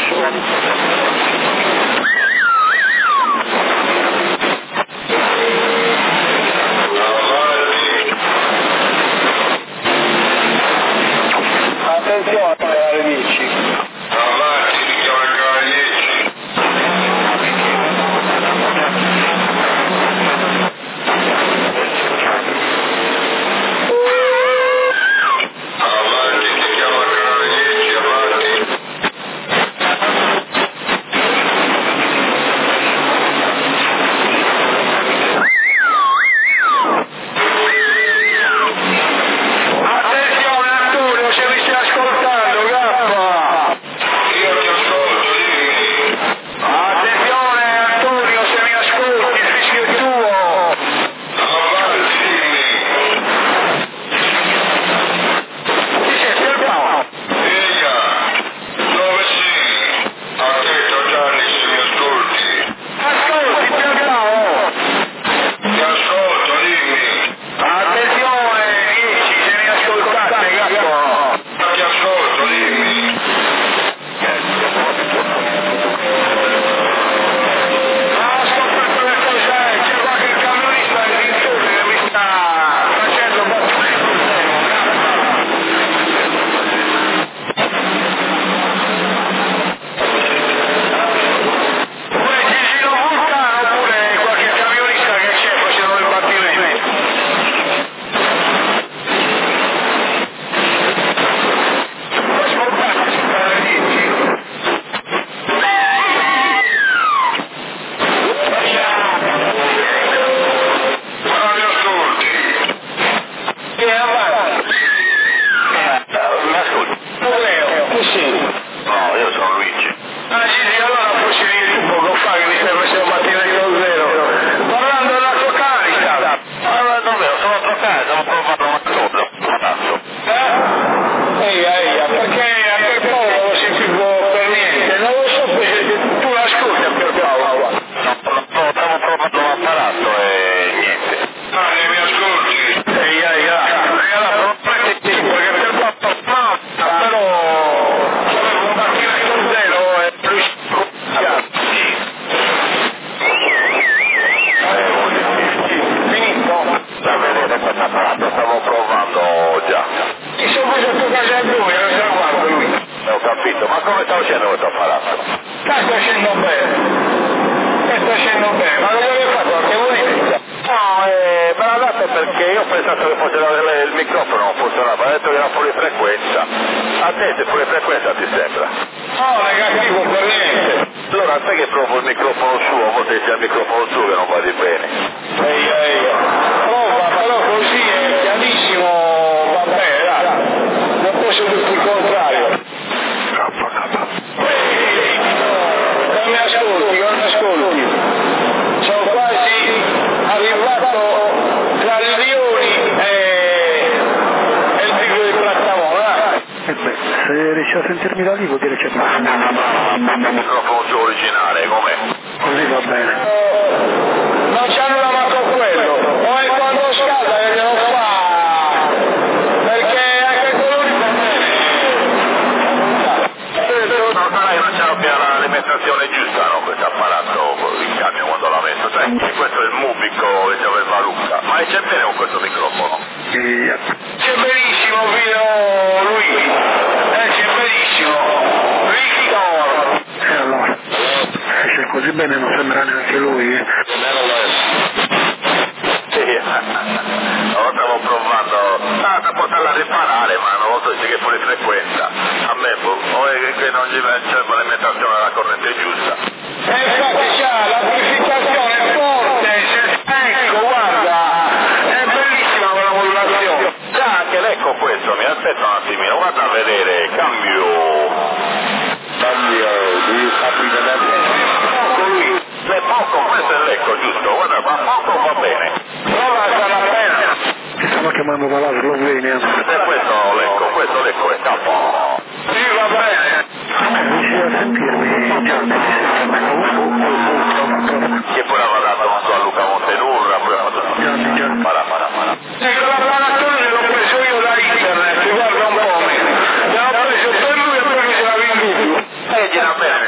Gira bene.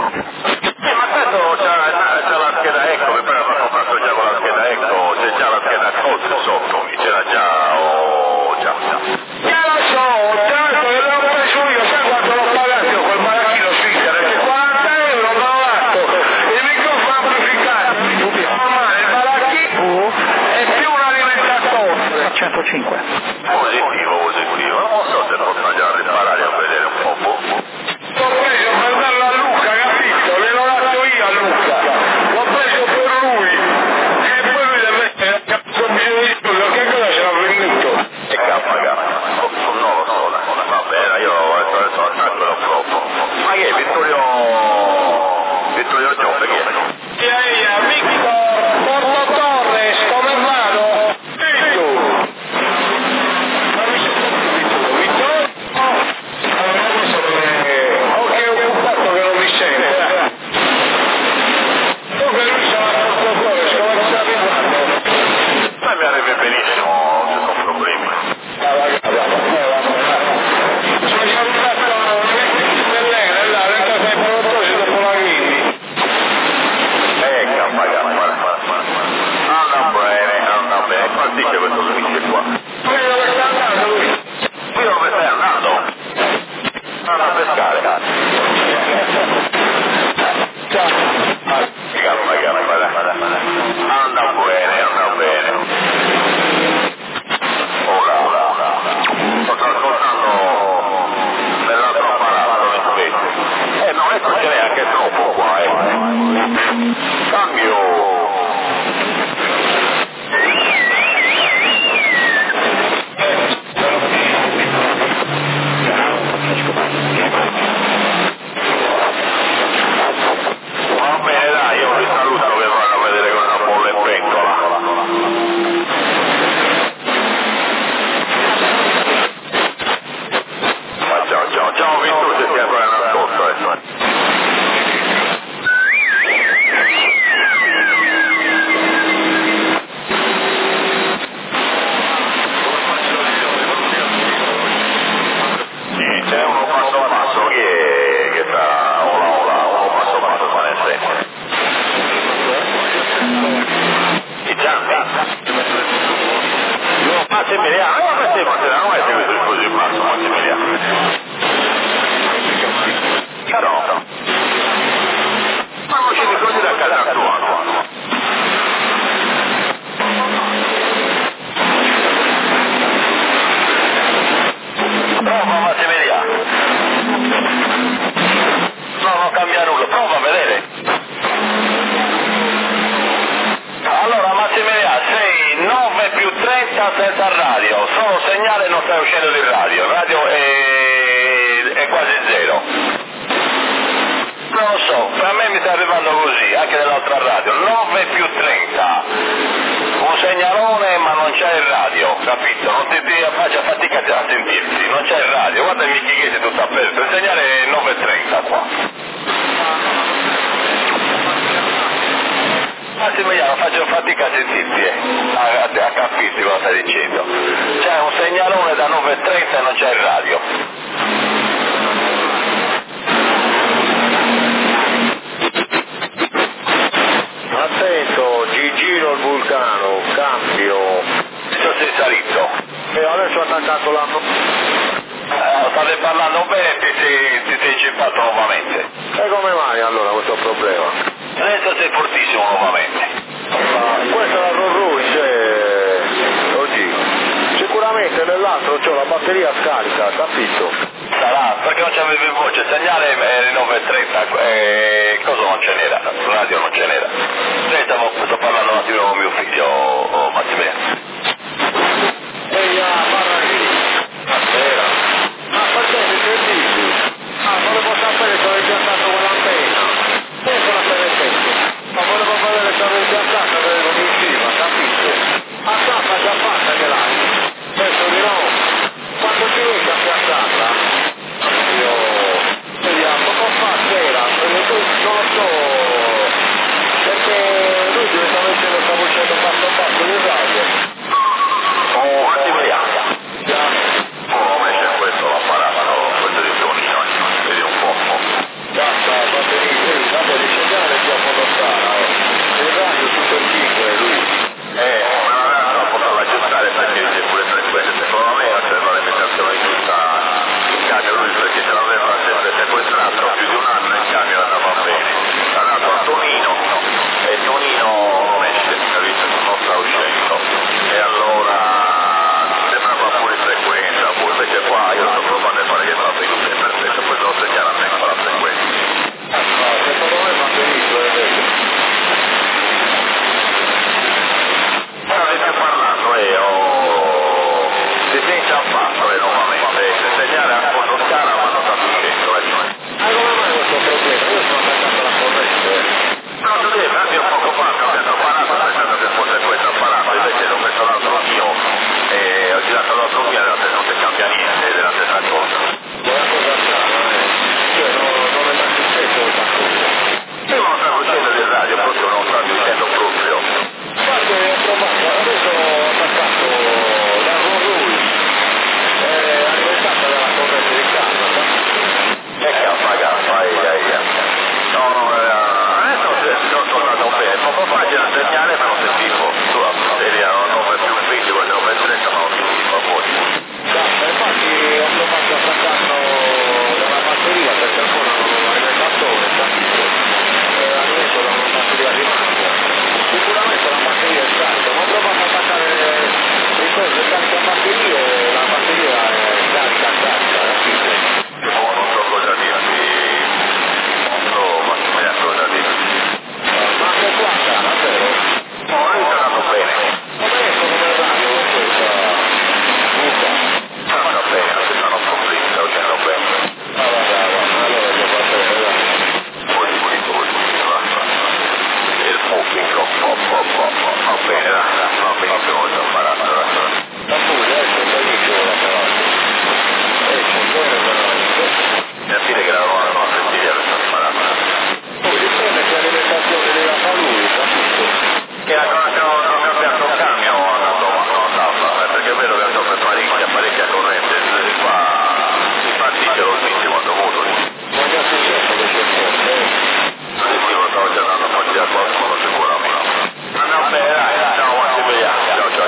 Ma tanto c'è la scheda Ecco, mi pare che ho comprato già con la scheda Ecco, c'è già la scheda Code sotto, mi c'era già, già. Lo so, tanto l'avevo preso io, sai quanto l'ho pagato io quel marachino su internet? 40 euro l'ho pagato, il microfono amplificato, normale, il marachino e più un alimentatore. 105. Positivo, non so se posso andare a riparare a vedere un po'. L'ho preso per darlo a Luca, capito? Le l'ho dato io a Luca, l'ho preso per lui e poi lui deve essere cazzo bisogno di quello, che cosa ce l'ha venduto? E cappaga, non lo so, va bene, io adesso attacco lo proprio. Ma che è Vittorio Giobbe, che è? Victor Porto Torres, come vado? Ma mi arriva benissimo, ci sono problemi. Anda bene, infatti c'è questo switch qua. Qui dove stai andando? Anda a pescare. Anda bene. Ora. Sto ascoltando nell'altro apparato invece. No, adesso ce n'è anche troppo qua, Cambio. Va bene, dai, io vi saluto che vanno a vedere con una bolla in pentola. Ma ciao, Vittorio, se sei ancora in ascolto, C'è uno passo che sta uno passo fa nel senso. I Gianni. Massimiliano, non è seguito così il passo Massimiliano. No. Ma non ci ricordi da casa tua, no? Prova Massimiliano. No, non cambia nulla, prova a vedere. Allora Massimiliano, sei 9 più 30 senza radio, solo segnale non stai uscendo di radio, il radio è quasi zero. Non lo so, per me mi sta arrivando così, anche nell'altra radio, 9 più 30, un segnalone ma non c'è il radio, capito? Non ti faccia fatica a sentirti, non c'è il radio, guarda il Michichese tutto aperto, il segnale è 9.30 qua. Massimiliano, faccio fatica a sentirti, a capirti cosa stai dicendo. C'è un segnalone da 9.30 e non c'è il radio. Attento, giro il vulcano, cambio. Sei salito. E adesso ho attaccato la... State parlando bene e ti sei inceppato nuovamente. E come mai allora questo problema? Adesso sei fortissimo nuovamente. Questa è la Rolls Royce, oggi. Sicuramente nell'altro c'ho la batteria scarica, capito? Sarà, perché non c'avevi voce, il segnale è 9.30, cosa non ce n'era? Radio non ce n'era. Sto parlando un attimo con mio figlio, Massimiliano. Ehi, parla lì. Buonasera. Ma perché mi sentiti? Volevo sapere se avete piantato quell'antenna. Penso la permettete. Ma volevo vedere se avete piantata come riusciva, capito? Stata già fatta che l'hai. Penso di no. Quando ci riesci a piantarla? Vediamo, come fa sera? Non lo so. Perché lui deve ma non sentivo, sulla batteria non è più 20, volevo mettere ma non sentivo poi. Infatti ho provato a staccarlo dalla batteria perché ancora non ho il mattone, capito? Adesso da una batteria rimasta. Sicuramente la batteria è scarica, ma ho provato a attaccare il coso, carica batteria e la batteria è carica, capito? Non so cosa dirti, non so ma cosa dirti. Ma anche qua cara, vero? No, è andato bene. Come come radio questa? Luca. Va bene, non si fanno problemi, sta facendo bene. Vabbè, allora io faccio vedere. Poi, il pubblico, va bene, va benissimo, ho imparato. Ma pure, benissimo la parola. Bene, veramente. Mia figlia che era una sentire adesso imparato. Poi dipende che alimentazione le dà lui, capito? Che ha cambiato un camion, perché è vero che hanno fatto parecchia corrente, qua infatti ce l'ho visto quando voto. Ma che è successo che c'è forte? Adesso lo stavo già andando a partire a qualcuno sicuramente. Vabbè, dai, ciao, ci vediamo. Ciao, ciao.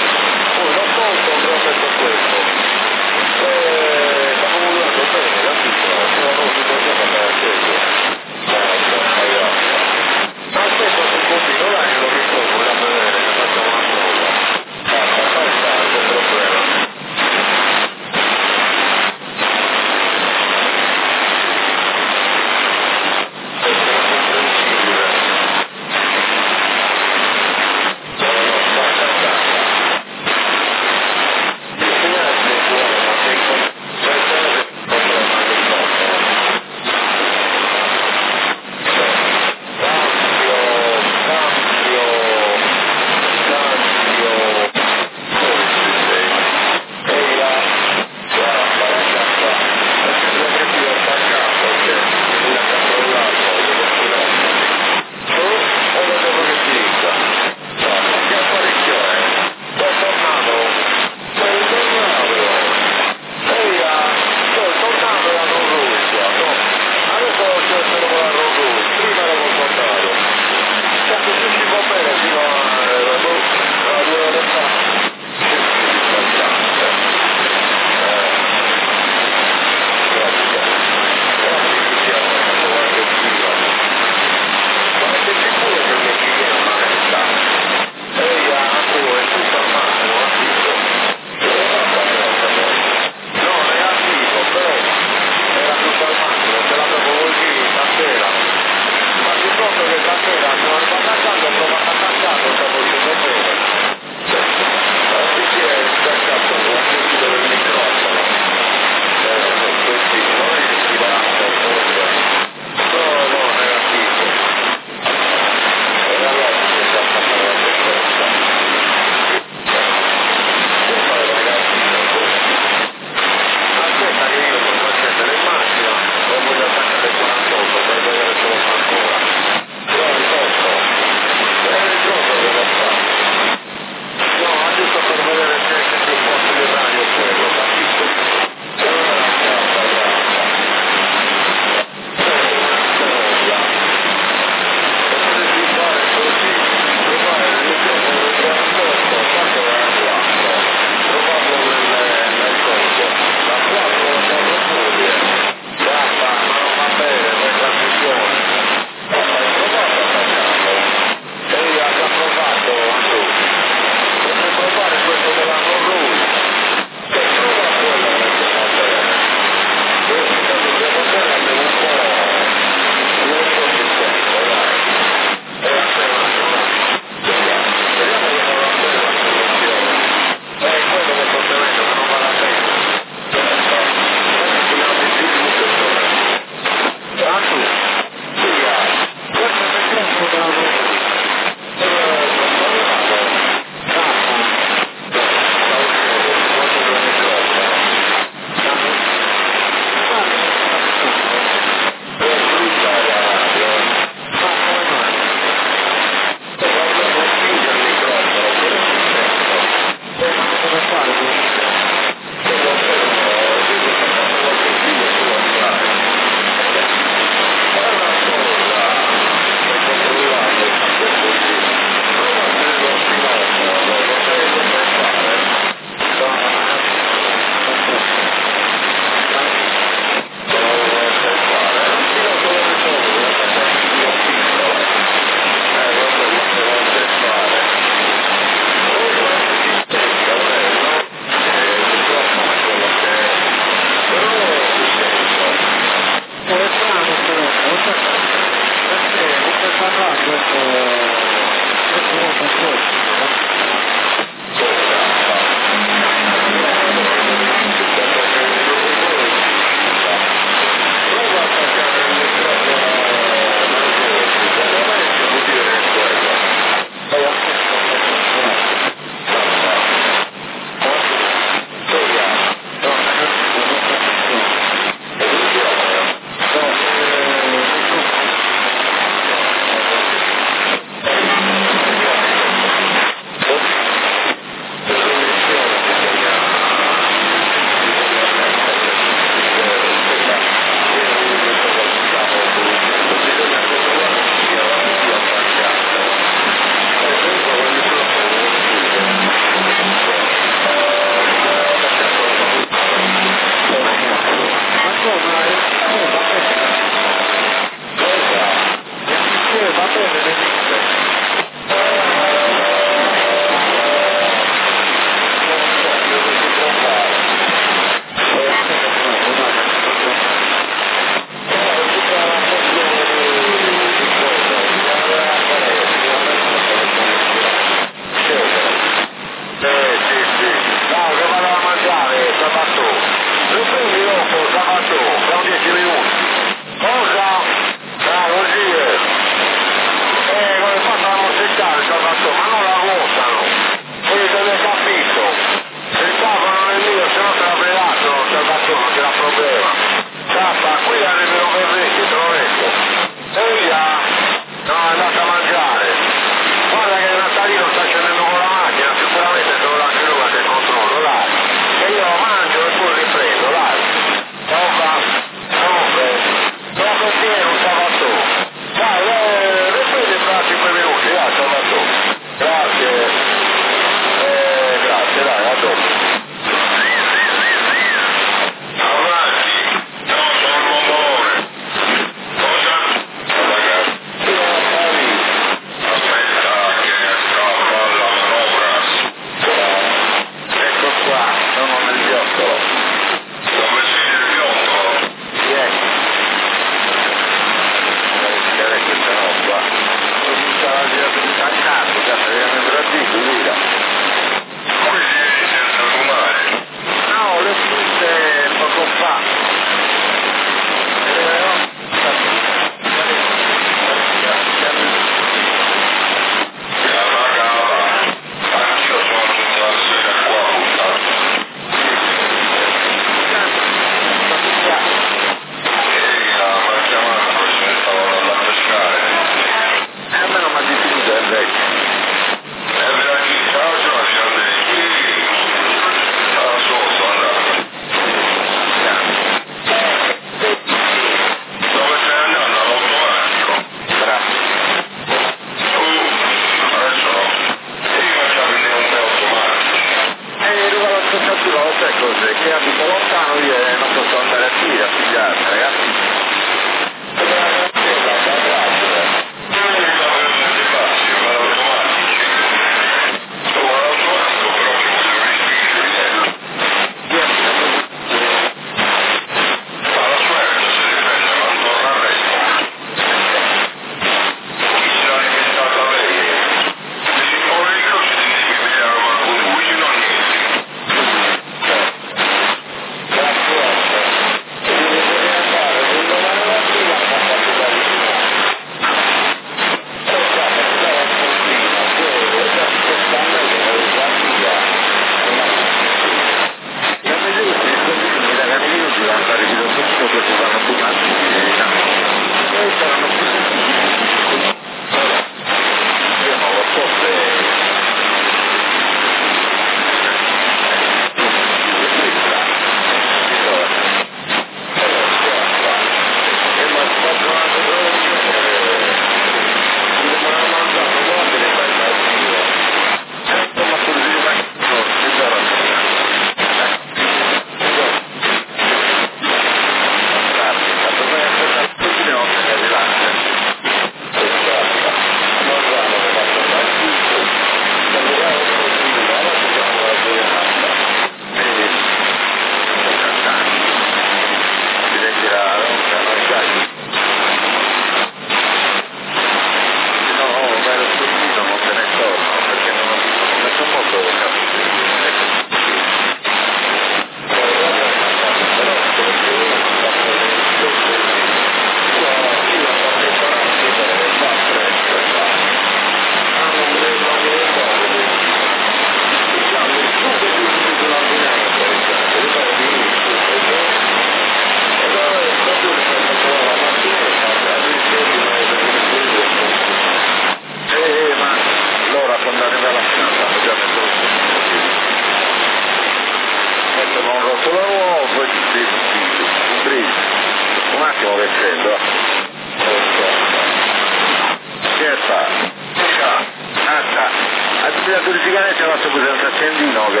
accendino che...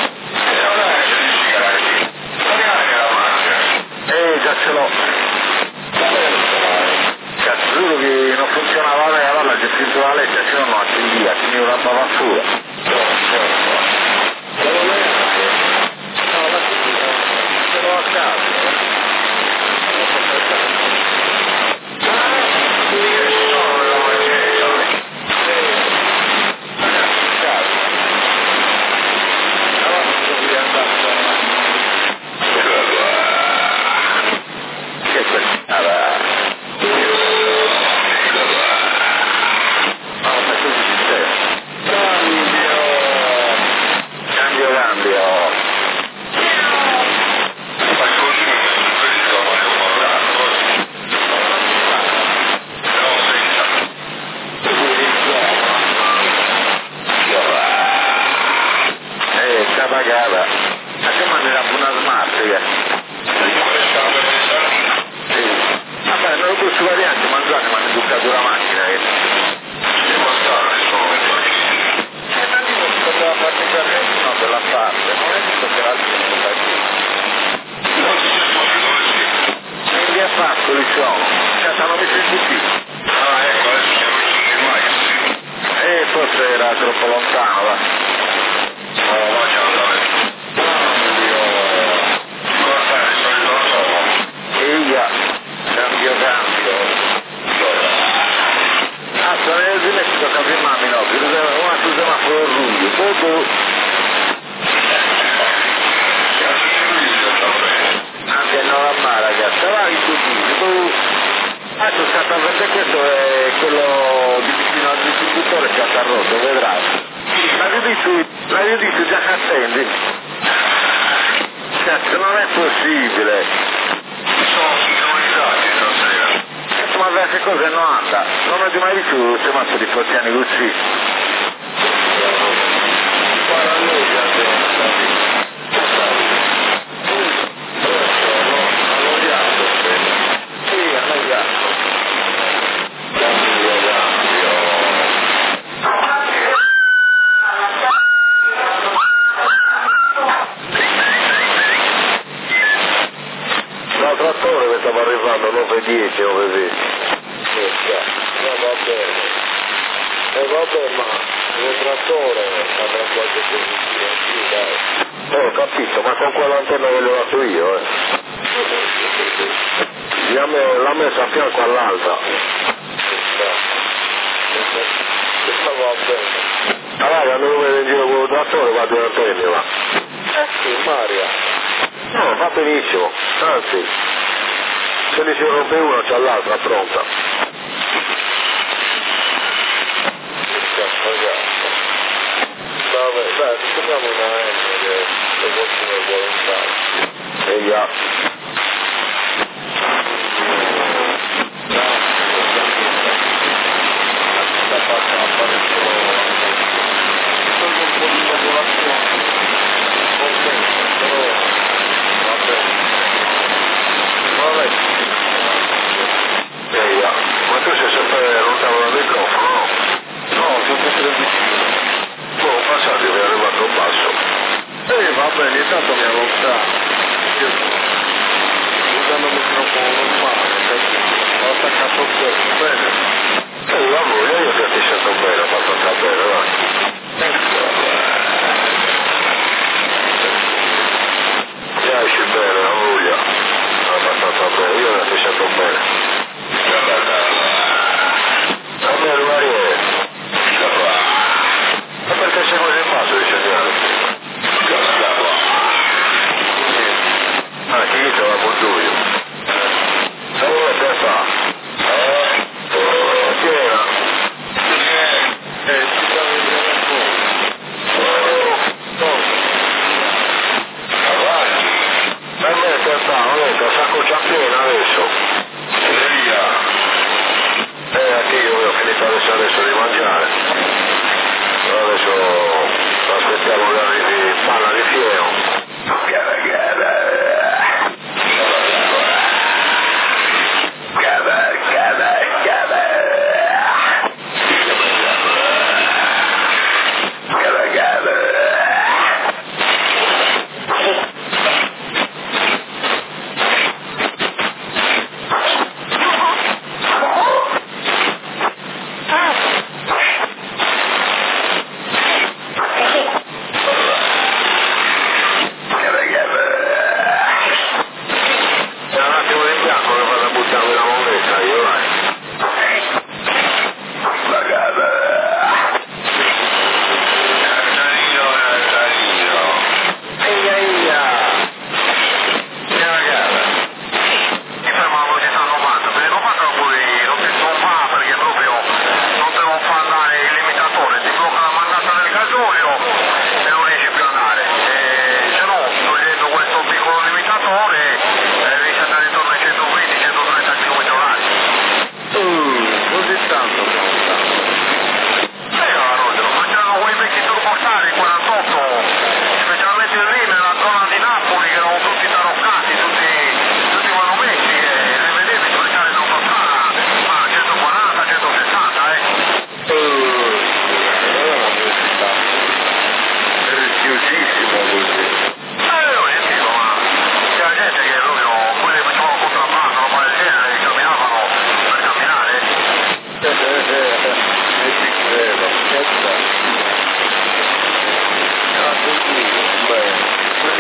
già ce l'ho. Cazzo, giuro che non funzionava bene, allora c'è scritto la lettera, se no non accendia, quindi una bavassura. Ce l'ho a casa. Pagata, ma che manderà una smart sì. Vabbè, non lo posso variante, mangiare, ma hanno buttato la macchina che poteva farmi carrera, no, per la parte, non è tutto che l'altro non lo fa più. E lì a Pascoli sono, cazzo hanno messo il cucino. Ah, ecco, adesso siamo vicini in macchina. Forse era troppo lontano, va. Tocca fermarmi, no, che una sul semaforo ruglio, dopo... Anche non la male, ragazzi, vai così, tu... Adesso scatta a vedere, questo è quello di vicino al distributore scatta rotto, vedrai. La giudizi già che attendi. Cazzo, non è possibile. Sono sincronizzati stasera. Ma che cosa non anda? Non ho mai visto queste mazze di forziani così. La trattore che stava arrivando 9:10 o così. Vabbè, ma il trattore avrà qualche posizione in più, dai. Ho capito, ma con quell'antenna che le ho dato io, l'ha messa a fianco all'altra. Va bene. Allora, quando lo vede in giro con il trattore, va due antenne, va. Sì, Maria. No, va benissimo, anzi, se ne si rompe una c'è l'altra pronta. Vabbè, dai, facciamo una M che lo possono volontari. E già. Sta passando a fare un po' di popolazione. Contento, però va bene. Vabbè. E già. Ma tu sei sempre lontano dal microfono, no? No, sono sempre vicino. Passati mi è arrivato un passo. Va bene, intanto mi allontano. Usando il microfono normale, ho attaccato bene. La voglia, io che ti sento bene, ho fatto andare bene, va. Mi esci bene, la voglia. Ho abbastanza bene, io che ti sento bene. A me il variere. Ma perché sei così basso di segnale? Ah, chi te la buongiorno? Dove te fa?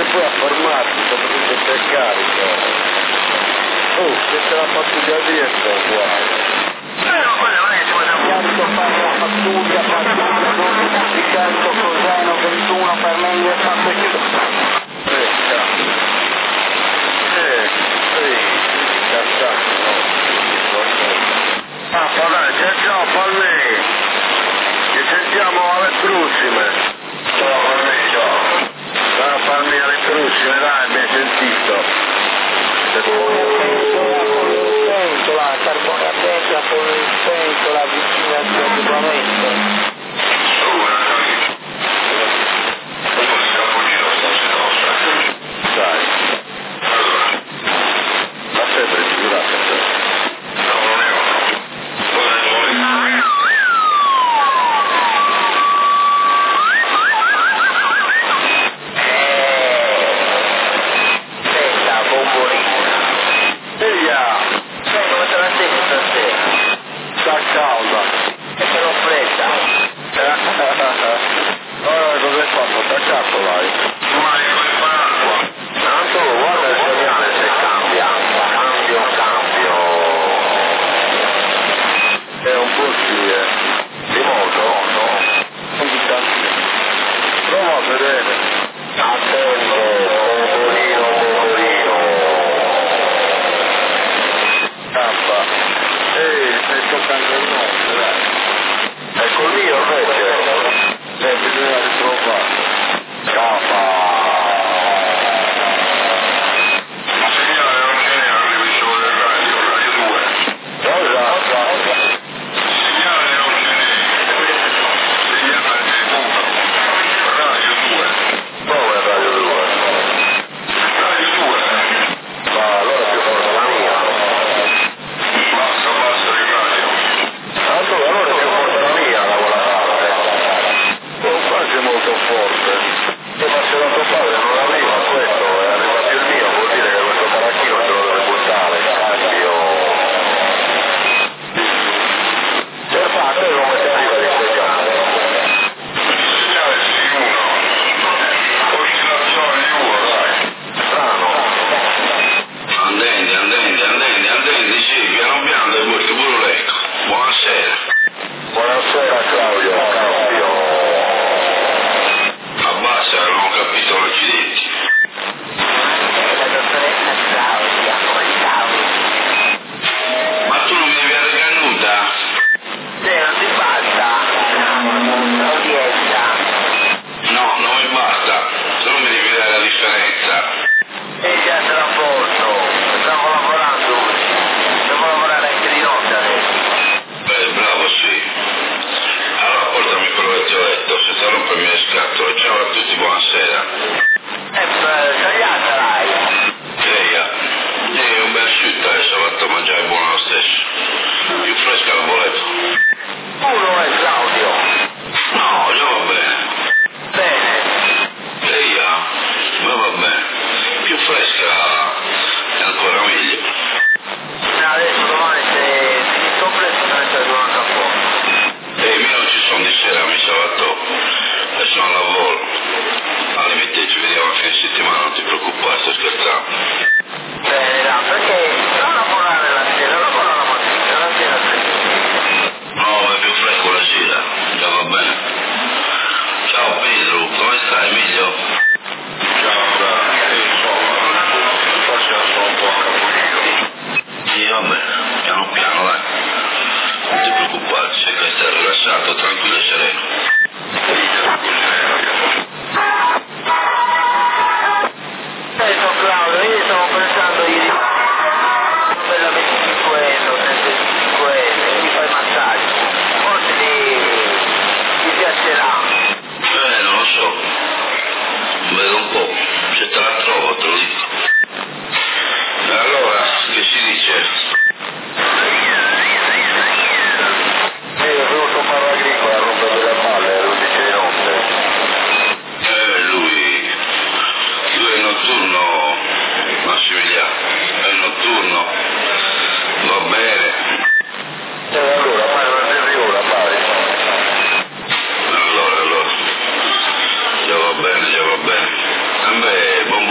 poi a fermarsi, soprattutto se è carico. Oh, se te la pattuglia dietro, uguale. Ma quello non è Carico fare la pattuglia, 12 carico Coseno 21 per lei è fatto chiuso. Ah, padre, ciao Palme, ci sentiamo alle prossime. Ciao Palme, ciao. Ciao Palme, alle prossime, dai, mi hai sentito. Pentola, carbone a destra, pentola vicino al suo adeguamento. Dai. La febbre è durata. No, non è uno. Senta, bombolina. Eia! Sai come te la senti stasera? Sta calda. E te l'ho fredda. Ora cosa hai fatto? Attaccato l'hai? Ma io come fa l'acqua? Tanto guarda il segnale se cambia. Cambio. È un po' sì, Di molto? No. Non di tanto. Prova a vedere. Attento, bombolino. Tappa. Stai toccando il nome, dai. Ecco il mio invece. Bisogna ritrovare. Capa. Ma segnale non ce n'è al televisore del radio 2. Cosa? Segnale non ce n'è. Segnale radio 2. Dove è radio 2? Radio 2. Ma allora più forte la mia. Basta il radio. Allora è più forte la mia da quella parte. Non quasi molto forte. Ma se la tua padre non arriva a questo e arriva più il mio, vuol dire che questo caracchino te lo deve buttare. Cambio. Per fare come si arriva di segnale? Il segnale sì, uno. Oscillazione di uno, dai. Strano. Andendi, sì, piano piano e molto pure lei. Buonasera. Buonasera Claudio, cambio. Abbassa, non ho capito l'accidenti. La dottoressa Claudia, Ma tu non mi devi arrecare nuda? Se non ti basta, l'udienza. No, non mi basta. Tu non mi devi dare la differenza. E già te la porto. Stiamo lavorando. Devo lavorare anche di notte adesso. Bravo, sì. Allora portami quello che ti ho detto, senza rompermi le scatole. Ciao a tutti, buonasera. Tagliata l'hai. Un bel sciutto adesso ho fatto mangiare buono lo stesso. Più fresca la volevo. Uno è Claudio. No, già va bene. Bene. Ma va bene. Più fresca è ancora meglio. Adesso domani se si completo me ne serve una cappotto. I miei non ci sono di sera, mi sabato. E sono al lavoro. Al limite ci vediamo a fine settimana, non ti preoccupare, sto scherzando. Bene, no, perché non lavorare la sera, lavora la mattina, la sera No, è più fresco la sera, già va bene. Ciao Pedro, come stai, meglio? Ciao, forse sono un po' accaponito. Sì, va bene, piano piano, dai. Non ti preoccupare, sei che stai rilassato, tranquillo e sereno. Adesso Claudio, io stavo pensando ieri una bella 25 o 35, mi fai il massaggio. Forse ti piacerà. Non lo so. Vedo un po', se te la trovo te lo dico. E allora, che si dice? Io sono venuto a fare l'agricola a rompere le palle alle 11 di notte. Lui è notturno, Massimiliano, è notturno, va bene. Allora, fai una serriola, fai. Allora, già va bene. Beh, buon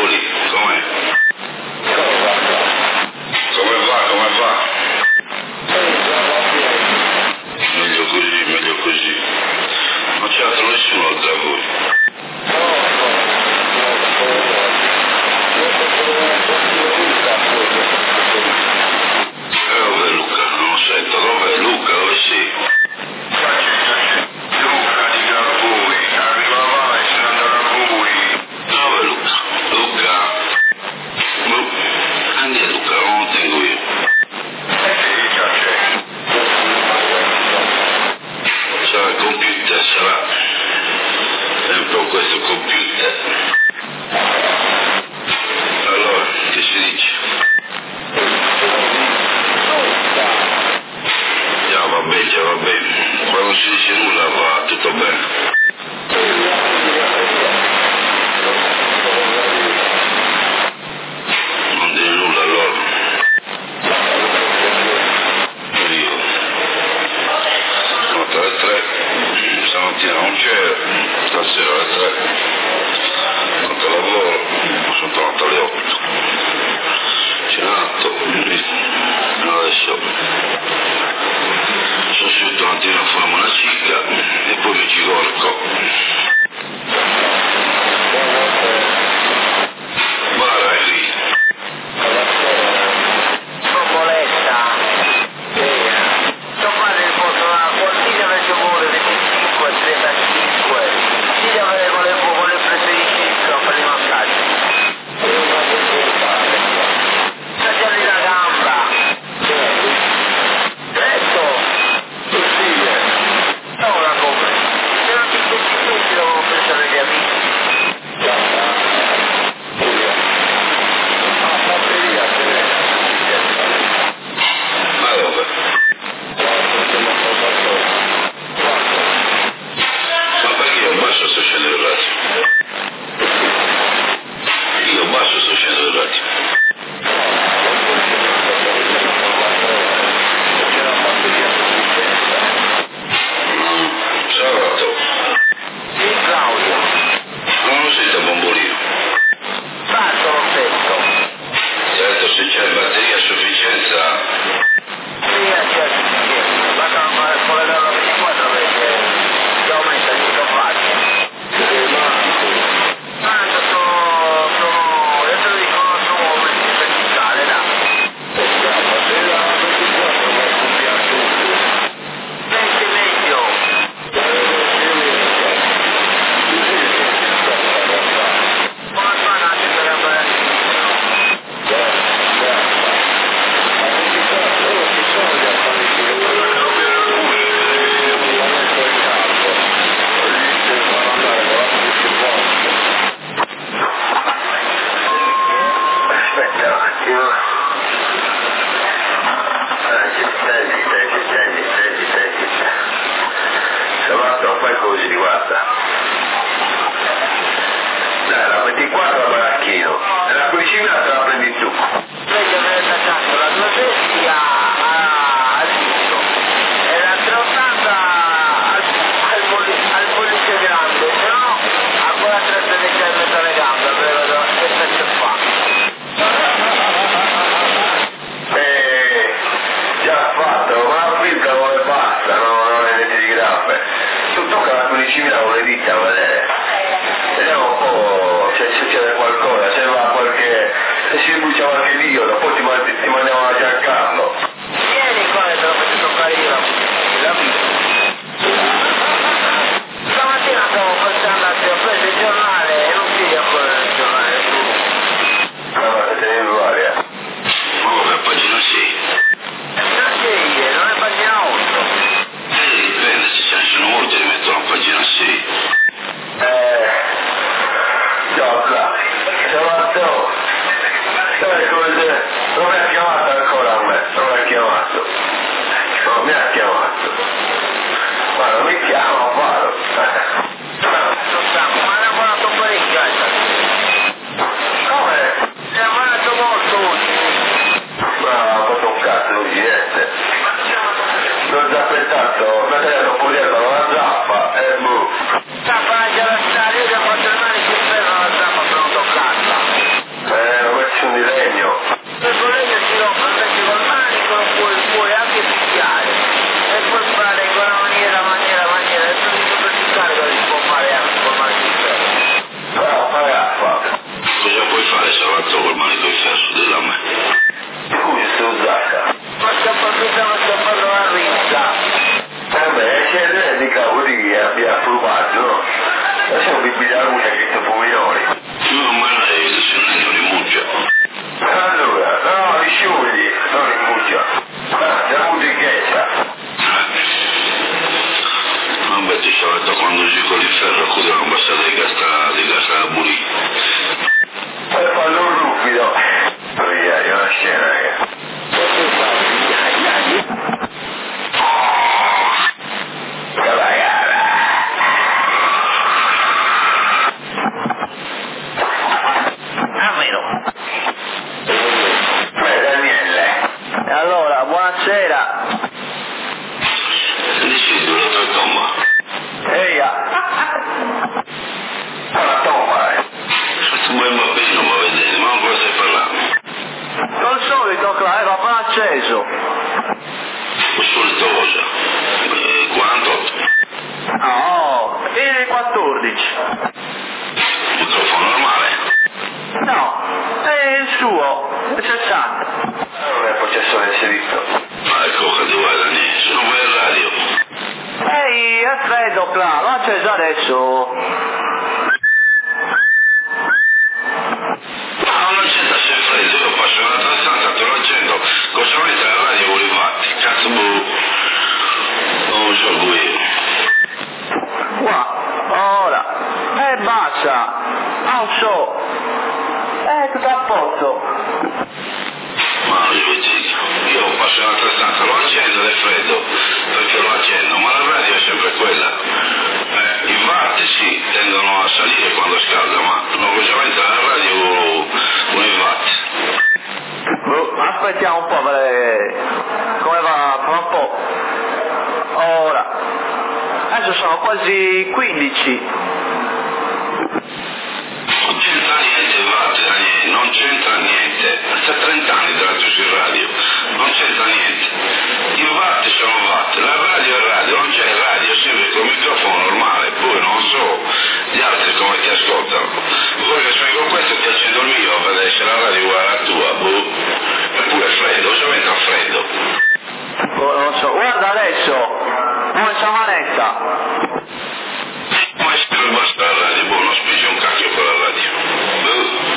la 15.000 te la prendi tu. Lei che mi è attaccato la 220 al dito e la 380 al pollice grande, se no a quella 316 al metà le gambe, e pezzo fa. Già fatto, ma la filtra come basta, non è niente di grave. Tu tocca la 15.000 con le dita a vedere. Vediamo un po' se succede qualcosa, se si brucia qualche idiota, poi ti mandiamo a Giancarlo. Vieni qua che te lo faccio toccare io la vita. Stamattina stavo passando ho preso il giornale e non si ancora nel giornale. Ma te ne varia. Come a pagina 6? Non sei, non è pagina 8. Dipende, se ce ne sono molti li mettono a pagina 6. Giocca, Giovanni, non mi ha chiamato ancora a me, non mi ha chiamato. Non mi ha chiamato. Ma non mi chiama, vado. Non sta, ma ne ha guardato parecchio. Come? Ne ha guardato molto oggi. Ma ho fatto un cazzo, non di niente. Non ti ha aspettato, mi ha tagliato un po' dietro la zappa e boh. Zappa anche la strada, io ti ho fatto il male che fermo la zappa per non toccarla. Lo metti un di legno. Il collegio si rompe invece col manico, puoi anche picchiare. E poi fare con una maniera, e tutto si carica si può fare anche col manico di ferro. Ragazza, Cosa puoi fare se avanzo col manico di ferro? Dillo a me. scusi, sto zacca. Ma scappato la rizza. C'è di cavolo di abbia provato, no? Lasciamo bibire la luce che sono pominori. No, ma lei se non è non rimuccia. Allora, no, li sciogli, non in muccia. Siamo in chiesa. Vabbè, ti solito quando usi con il ferro, cosa non basta di gasta la burì. E fallo un rupido. Via, è una scena che... E allora, buonasera. Dici tu la tua tomba. Eia. Ma toma, Tu vuoi va bene, non va vedere, ma non cosa stai parlando? Non solito, l'ho appena acceso. Il solito cosa? 48. No, il 14. Microfono normale? No, è il suo, il 60. non è processo del servizio. Ma ecco che devo vedere, se non vai al radio. Ehi, è freddo, l'ho acceso adesso. Ma non c'è da se freddo, io passo nell'altra stanza, te lo accendo, cosa mette la radio con i fatti? Cazzo boh, non so io. Qua, ora, e basta. Non so. Tutto a posto. Ma non io passo nell'altra stanza, lo accendo ed è freddo, perché lo accendo, ma la radio è sempre quella. I watt sì, tendono a salire quando scalda, ma non possiamo entrare nella radio con i watt. Boh, aspettiamo un po' come va, fra un po'. Ora, adesso sono quasi 15. Non c'entra niente watt, Daniele, non c'entra niente. Sta 30 anni tra l'altro sul radio, non c'entra niente. I watt sono watt, la radio è radio, non c'è radio, sempre con microfono normale, poi non so gli altri come ti ascoltano. Poi che sono con questo ti accendo il mio per vedere se la radio è uguale alla tua, boh. Eppure è freddo, se entra freddo. Oh, non so, guarda adesso, come c'è manetta. Ma è sempre basta la radio, boh, non spingi un cacchio con la radio. Boh.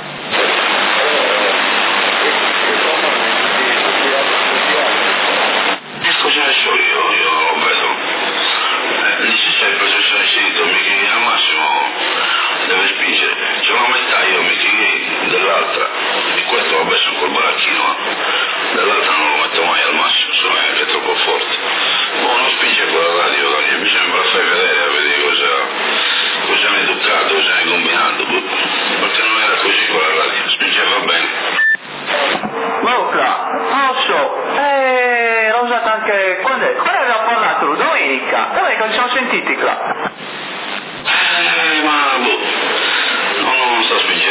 Cosa ne so io non lo vedo. Lì se c'è il processore sito, mica al massimo deve spingere. C'è una metà io, mica dell'altra. Di questo vabbè sono col baracchino, dell'altra non lo metto mai al massimo, sono neanche troppo forte. Boh, non spinge quella radio, Daniele, mi sembra fai vedere, vedi cosa hanno educato, cosa hanno combinato, perché non era così con la radio.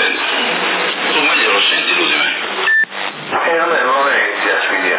sento. Tu meglio lo senti lui di me. Vabbè, non è che ti asfidi.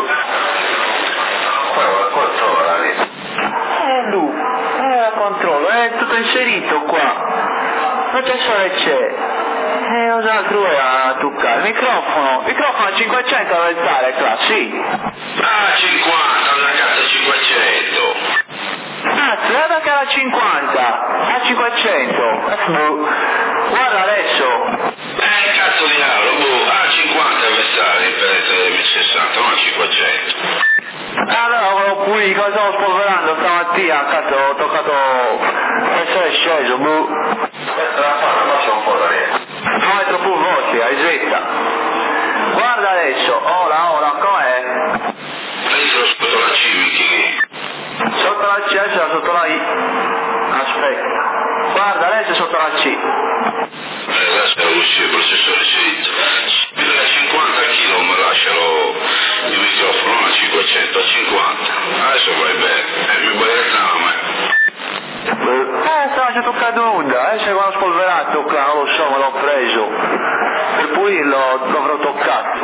Qua controlla la vita. Lu, la controllo, è tutto inserito qua. Ma che sole c'è? Cos'altro è a toccare? Microfono a 500 deve stare qua, sì. Ah, 50, una cazzo 500. Cazzo, guarda che era 50, a 500. Guarda adesso. Cazzo di diavolo, a 50 avversari per essere 1060, non a 500. Allora volevo pulire, cosa stavo spolverando stamattina, cazzo, ho toccato, essere sceso, Questa la fa, ma c'è un po' da lì. non è troppo voce, hai svetta. Guarda adesso, ora, com'è? Lei sono sotto la C, Michi. Sotto la C, adesso era sotto la I. Aspetta. Guarda, adesso è sotto la C. Adesso è uscito il processore inserito. Più da 50 kg mi lasciano il microfono, non a 500, a 50. Adesso vai bene, mi vuoi reclame. Stava già toccando nuda, se quando ho spolverato qua, non lo so, me l'ho preso. Per pulirlo l'avrò toccato.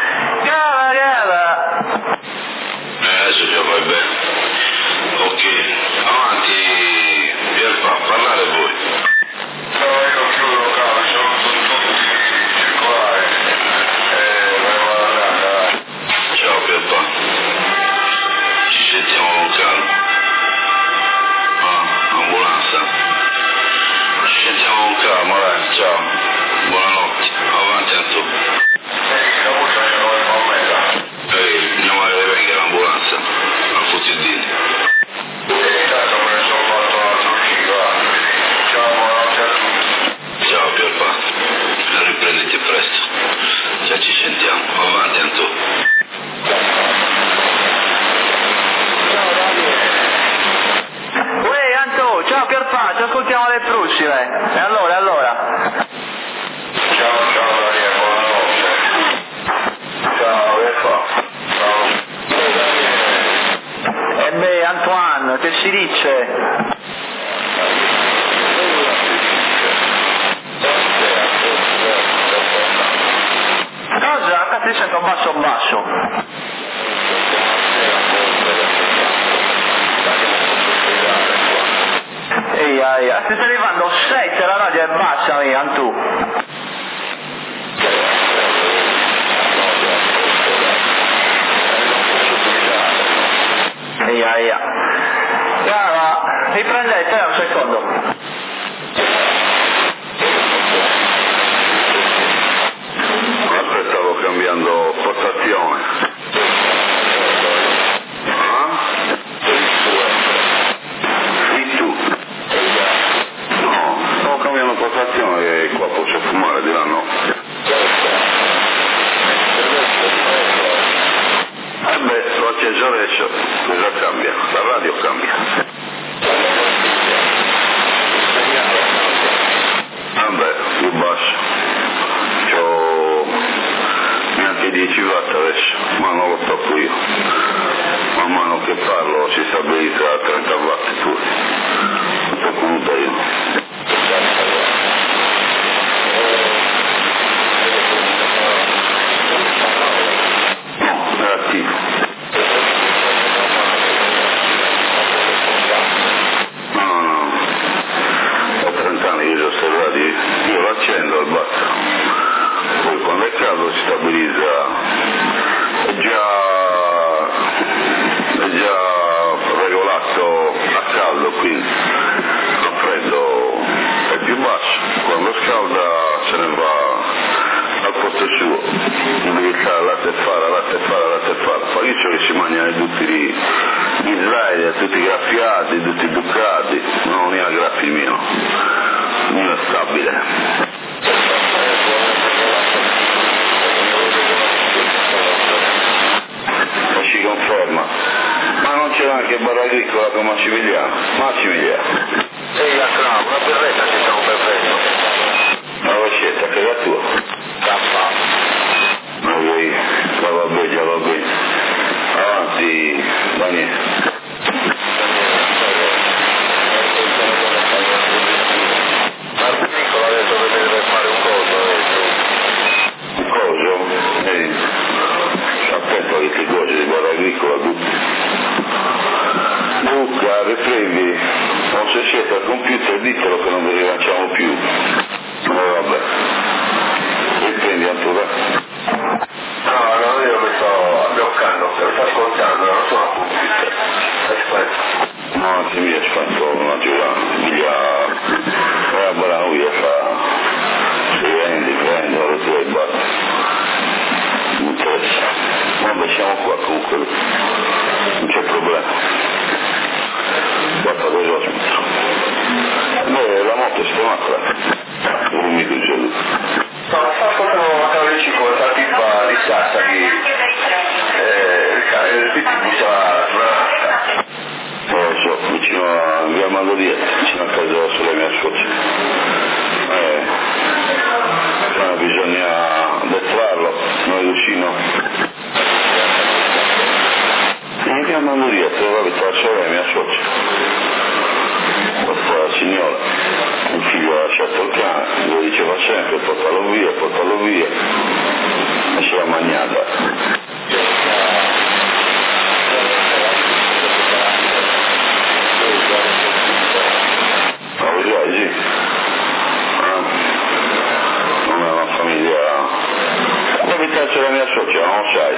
Gala! Adesso già vai bene. Ok, avanti, Pierpa, parlare voi. Io chiudo, cavolo, sono tutti circolari. Vado andare. Ciao Pierpa. Ci sentiamo con calma. Ambulanza. Ci sentiamo con calma, dai, ciao. Buonanotte, avanti Antonio. Capuccia che non è palmetta. Mia madre venga l'ambulanza, a Futtidini. Intanto me ne sono fatto l'altro uscito, ciao, buonanotte a tutti. Ciao Pierpa, riprenditi presto. Cioè ci sentiamo, avanti Antonio. Uè, Anto, ciao Pierpa, ci ascoltiamo alle prossime. E allora? Ciao Maria, buonanotte. Ciao, che fa? Ciao. E beh, Antoine, che si dice? Cosa? Cazzo ti sento basso. Ehi, ti stai arrivando 7, la radio è bassa, Antù. Ehi. Brava, riprendete un secondo. Aspetta, stavo cambiando postazione. Che qua posso fumare di là, no? L'ho acceso adesso, cosa cambia? La radio cambia. Più basso. C'ho neanche 10 watt adesso, ma non lo tocco io. Man mano che parlo si stabilizza a 30 watt pure. Non tocco nulla io. No, ho 30 anni che li ho osservati, io lo accendo al basta, poi quando è caldo si stabilizza, è già regolato a caldo, quindi a freddo è più basso, quando scalda se ne va al posto suo, non devi stare latte e fare, poi io c'ho che si mangiano tutti gli slider, tutti graffiati, tutti duccati, non è graffi mio, non è stabile. E ci conferma, ma non c'è neanche barra agricola con Massimiliano. Ehi, una berretta ci siamo perfetto. La roscetta che è la tua. Ok, già va bene. Avanti, Daniele. Marco Nicola adesso deve fare un coso, se siete al computer ditelo che non vi rilanciamo più. Vabbè. Riprendi Antura. No, io mi sto bloccando, mi sto ascoltando, non sono al computer. Aspetta. No, anzi mi è spento una giornata, la buona lui fa, si prende, la rottura e basta. Non interessa. Vabbè, siamo qua comunque, non c'è problema. Guarda dove lo smetto. Beh, la moto è stomata, non mi dice lui. No, sta proprio a vicino con questa tipa di Sassa che il pitbull sulla lo so, vicino a via Mandolietta, vicino a casa sulla mia suocera. Bisogna detrarlo, noi vicino. In via Mandolietta, dove abita la sorella mia suocera. Questa la signora, il figlio ha lasciato il cane, lo diceva sempre, portalo via, e si è magnata. Sì. Non è una famiglia. La vita c'è la mia suocera, non sai.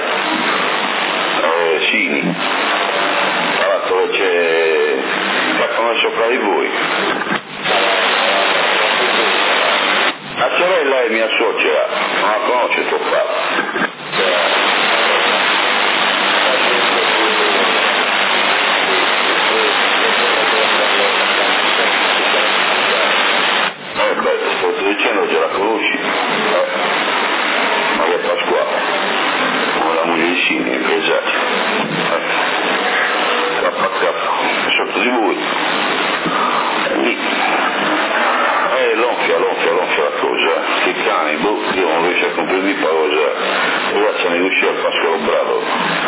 Sini. Tra l'altro c'è. Cappano sopra di voi. La sorella è mia suocera, non la conosce tuo padre. Sto dicendo che la conosci, Maria Pasquale, come la moglie di Sini, impresaria, KK, sotto di voi, lì, l'onfia la cosa, che cani, io non riesco a comprendere la cosa, ragazzi ne riuscì al Pasquale Bravo.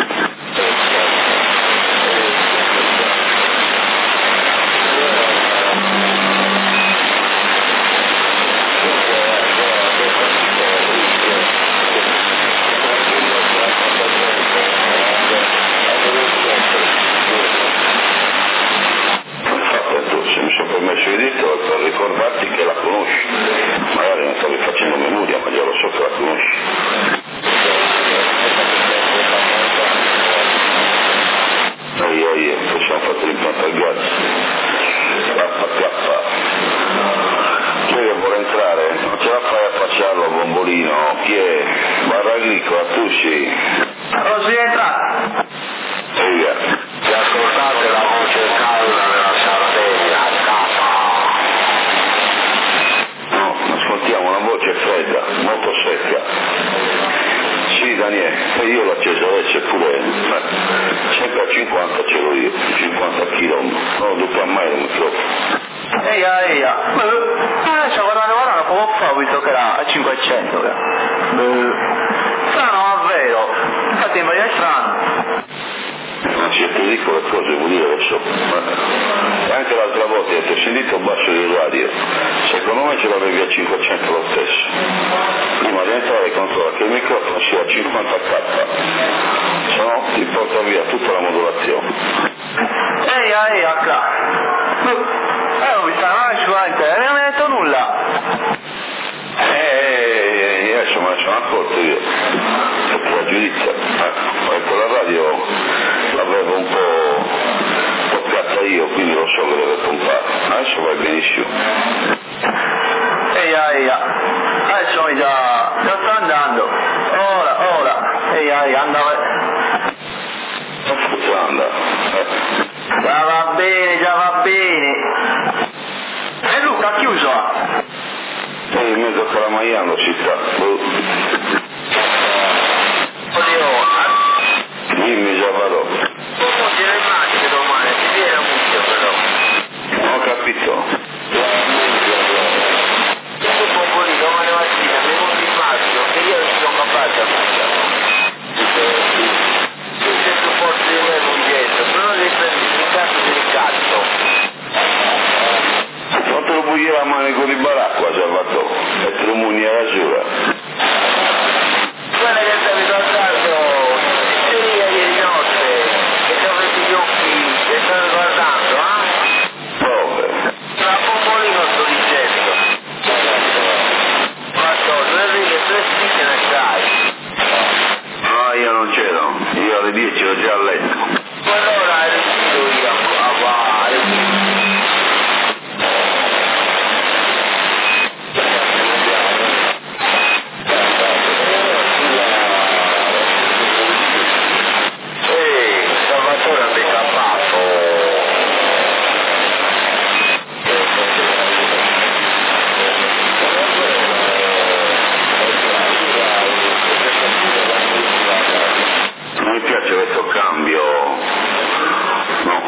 Per ricordarti che la conosci, magari non stavi facendo memoria, ma io lo so che la conosci. Poi siamo fatti l'impianto al gas. Chi è che vuole entrare? Non ce la fai a facciarlo, Bombolino? Chi è? Barra Agricola, tu sì. Non si entra! Via. Ti ascoltate la voce calda della Sardegna, ascoltiamo una voce fredda, molto secca. Sì Daniele, e io l'ho acceso adesso pure, sempre a 50 ce l'ho io, 50 kg, non lo duca mai il microfono. Eia, ma adesso guardate, come fa visto che era a 500? Strano ma vero, infatti mi è strano. Ma se ti dico le cose vuol dire lo so. E anche l'altra volta ti ho sentito basso di radio, secondo me ce l'avevi a 500 lo stesso. Prima di entrare controlla che il microfono sia a 50k, se no ti porta via tutta la modulazione. Eia, qua. Non mi sta mai su internet, non mi ha detto nulla. Adesso me ne sono accorto io, perché la giudizia, con la radio l'avevo un po' toccata io, quindi lo so che deve pompare, adesso va benissimo. Eia, adesso mi già sto andando, ora, eia, andava. Scusa, anda. Già va bene. E Luca ha chiuso? In mezzo a Calamaiano si sta. Dimmi già vado. Non ti immagini domani, ti viene mucchio però. Non ho capito. Tu Bombolino domani mattina mi non ti immagino che io non sono capace a mangiare. Tu sei più forte di me con dietro, però devi prendere un cazzo di ricatto. Non te lo buchi la manico di baracqua, Salvatore, e te lo mugni alla giura. Guarda che stavi guardando ieri notte, e dove gli occhi, e stavi guardando, Prove. ero già a letto. Ma allora ero io a fare. Salvatore ha decappato. Non mi piace questo cambio, no,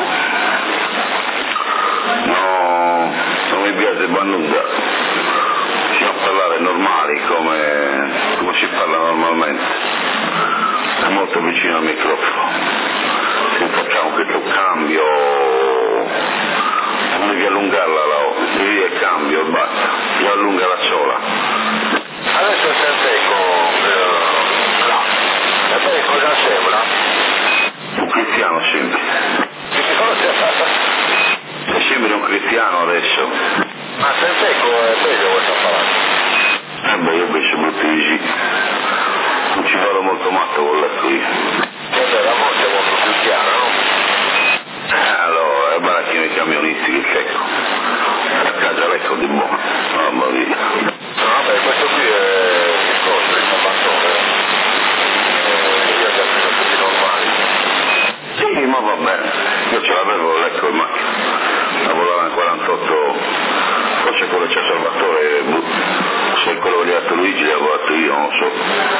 non mi piace Bannuda, bisogna parlare normali come si parla normalmente, è molto vicino al microfono, se facciamo questo cambio, non devi allungarla la O, devi dire cambio e basta, si allunga la sola. Adesso Sanseco, a te cosa sembra? Un cristiano sembri. E sembri un cristiano adesso. Ma Sanseco è meglio questa parola. Io penso proprio di sì. Non ci vado molto matto con l'ecco io. Vabbè, la morte è molto più chiara, no? Allora, è barattino i camionisti che secco. A casa l'ecco di buono. Mamma mia. No, vabbè, questo qui è il costo, il Salvatore. Io ho capito tutti normali. Sì, ma va bene. Io ce l'avevo l'ecco in macchina. Lavorava in 48. Forse quello c'è Salvatore. Se quello che gli ha dato Luigi l'ho lavorato io, non so.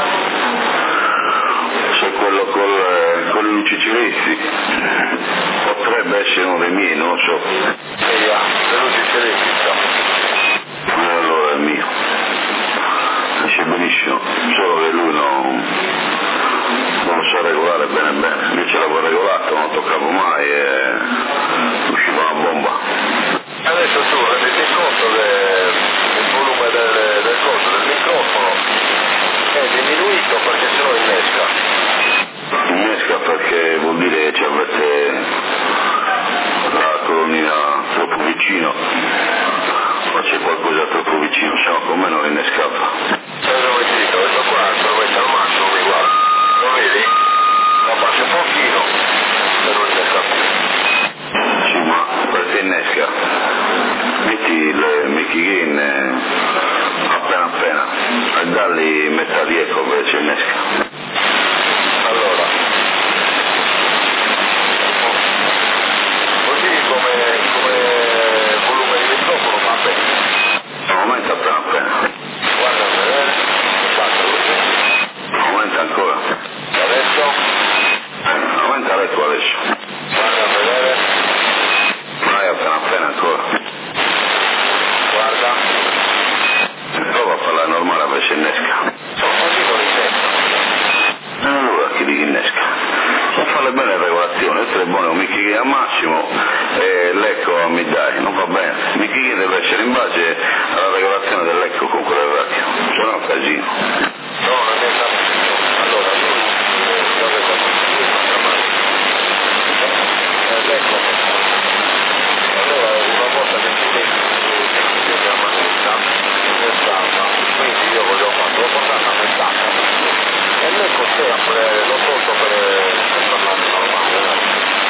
Se quello con le luci celesti. Potrebbe essere uno dei miei, non lo so. Le luci celesti, Allora è mio. Dice benissimo, solo che lui non lo sa regolare bene. Io ce l'avevo regolato, non toccavo mai e usciva una bomba. Adesso tu renditi conto che il volume del coso, del microfono è diminuito perché se no innesca. Innesca perché vuol dire che avete la colonnina troppo vicino, ma c'è qualcosa troppo vicino, se no con me non innescava. Come ti dico, questo qua se lo metti al massimo mi guarda, lo vedi? Lo abbassi un pochino e non innesca più. Sì, ma perché innesca? Metti il Mickey Gain appena e dargli metà di eco invece innesca. Allora, così come volume di microfono va bene. Aumenta appena. Guarda a vedere, basta così. Aumenta ancora. Adesso, Aumenta l'eco adesso. guarda a vedere, Vai appena ancora. guarda. Prova a parlare normale invece innesca. Così non innesca. Allora chi li innesca? Non fare bene le regolazioni, essere buono un Mickey Gain al massimo e l'eco a midday, non va bene. Mickey Gain deve essere in base alla regolazione dell'eco con quella radio, se no è un casino. No, non è capito. Allora, dove sta ecco. Allora, una volta che ti metti la manetta, è stata, quindi io l'ho fatto, l'ho portata a metà. E l'eco sempre, l'ho tolto per parlare normale,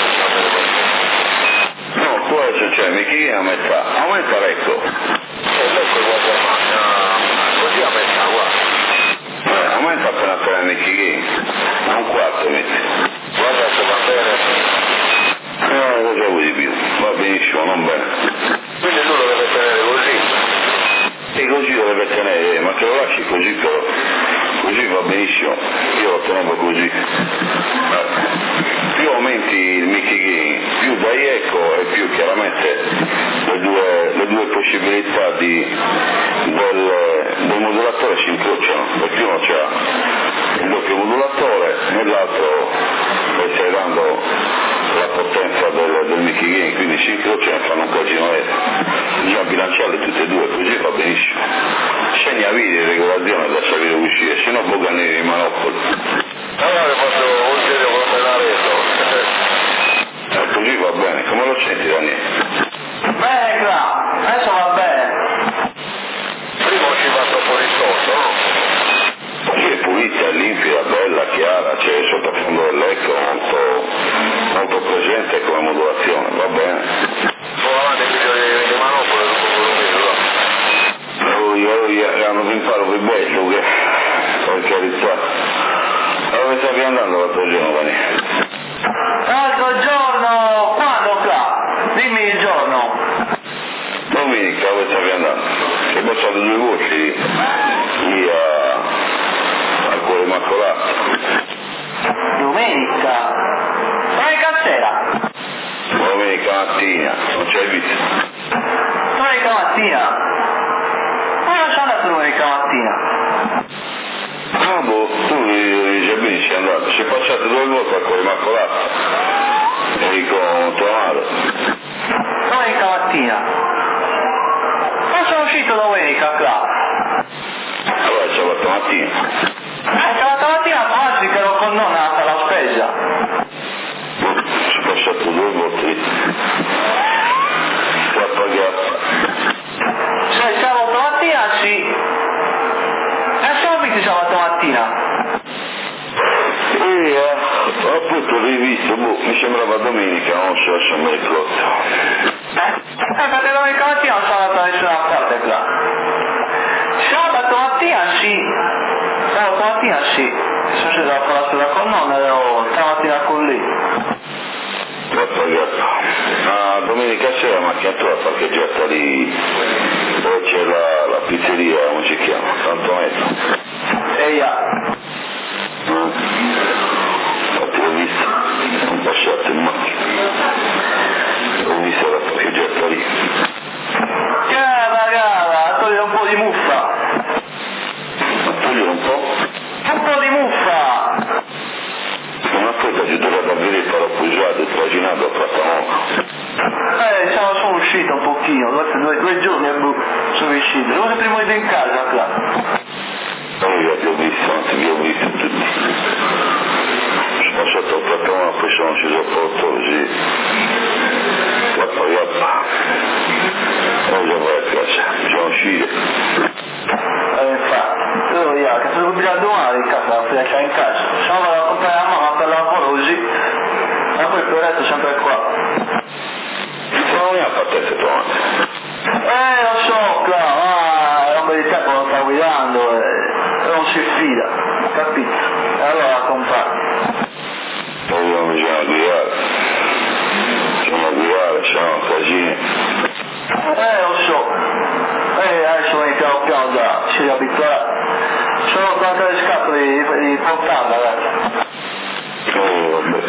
No, questo c'è Mickey Gain a metà, aumenta l'eco. e l'eco è uguale così a metà, guarda. Aumenta appena Mickey Gain, a un quarto metti. Guarda se va bene. Cosa vuoi di più? Va benissimo, non bene. Quindi lui lo deve tenere così. E così lo deve tenere, ma che lo lasci così però. Così va benissimo, io lo tenevo così. Ma più aumenti il Mickey Gain, più dai eco e più chiaramente le due possibilità del modulatore si incrociano, perché uno c'ha il doppio modulatore e l'altro stai dando la potenza del Mickey Gain, quindi si incrociano e fanno un casino bisogna bilanciarle tutte e due, così va benissimo. Segna video di regolazione da salire e uscire, se no bucano i manopoli. Allora faccio un giro con Menareto. Così va bene, come lo senti Daniele? Bene, adesso va bene. Prima ci va troppo risolto, no? Sì, è pulita, è limpida, bella, chiara, c'è il sottofondo dell'eco molto giorno vi imparo più bello che, per carità. Dove stavi andando l'altro giorno, Vani? L'altro giorno, quando qua? Dimmi il giorno. Domenica, dove stavi andando? Hai passato 2 voci lì al Cuore Immacolato. Domenica? Domenica sera? Domenica mattina, non c'hai visto? Domenica mattina? Ma non c'è andato domenica mattina? Ah boh, tu dici bene sei andato, sei passato 2 volte al Cuore Immacolato. Eri con tua madre. Domenica mattina? Ma sono uscito domenica qua. Allora c'è sabato mattina. Sabato mattina oggi che ero con nonna alla spesa. Sono passato 2 volte. Scappa gappa. Cioè sabato mattina sì. Siamo visti sabato mattina? Appunto l'hai visto, mi sembrava domenica, non so se mi ricordo. Perché domenica mattina non sono andato da nessuna parte qua. Sabato mattina sì. Sono sceso a fare la spesa con nonna, ero stamattina con lei. Domenica sera macchina tua parcheggiata lì, poi c'è la pizzeria, come si chiama? Santo Metro. Infatti l'ho visto, sono passato in macchina. Ho visto la parcheggiata lì. Cara, togliere un po' di muffa. Ma togliere un po'? Un po' di muffa. Una cosa ci dovrebbe avere però appoggiato e traginato a Fratamocco. Sono uscito un pochino, 2 giorni sono uscito. Devo sempre morire in casa qua. Io vi ho visto, anzi vi ho visto tutti. Sono passato a Fratamocco, poi sono sceso a Porto così. Yappa. Poi già vai a casa, bisogna uscire. Infatti, che se devo dire domani in casa, la lasciare in casa. Se no vado a comprare la mamma per lavoro così, ma poi per il resto sempre qua. Non mi ha fatto essere tomate. Lo so, claro, ma è un bel tempo lo sta guidando e non si fida, capito? E allora la compare. Poi non bisogna guidare. Bisogna guidare, se no casini. Lo so. Adesso piano già, si è abituato. Sono 40 scatole di portarla, ragazzi. Vabbè.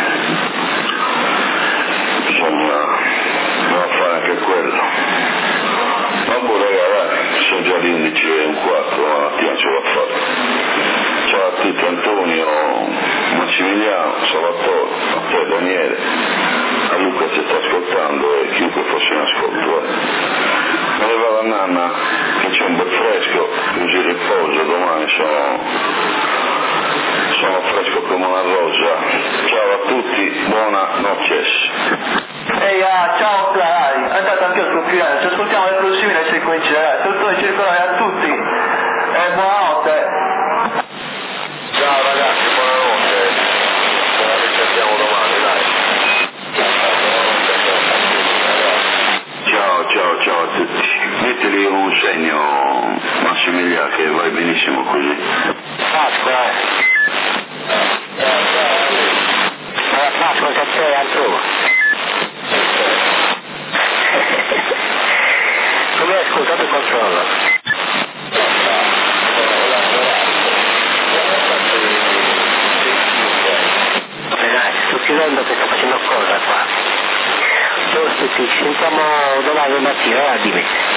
Bisogna fare anche quello. Vabbè ragazzi, sono già le 11:15, la mattina ce l'ho fatta. Ciao a tutti, Antonio, Massimiliano, Salvatore, a te Daniele, a Luca se sta ascoltando e chiunque fosse in ascolto. Me ne vado a nanna che c'è un bel fresco, così riposo, domani sono fresco come una rosa. Ciao a tutti, buona notte. Ciao Clarai, andate anche a scoppiare, ci ascoltiamo le prossime sequenze, tutto circolare a tutti e buonanotte. Ciao ragazzi, buonanotte. Ci sentiamo domani, dai. Ciao a tutti. Mettili un segno, Massimiliano, che vai benissimo così. Pasqua, la Pasqua che c'è altrove. Come hai ascoltato il controllo? Dai, sto chiudendo che sto facendo cosa qua. Ciao a tutti, ci sentiamo domani mattina, dimmi.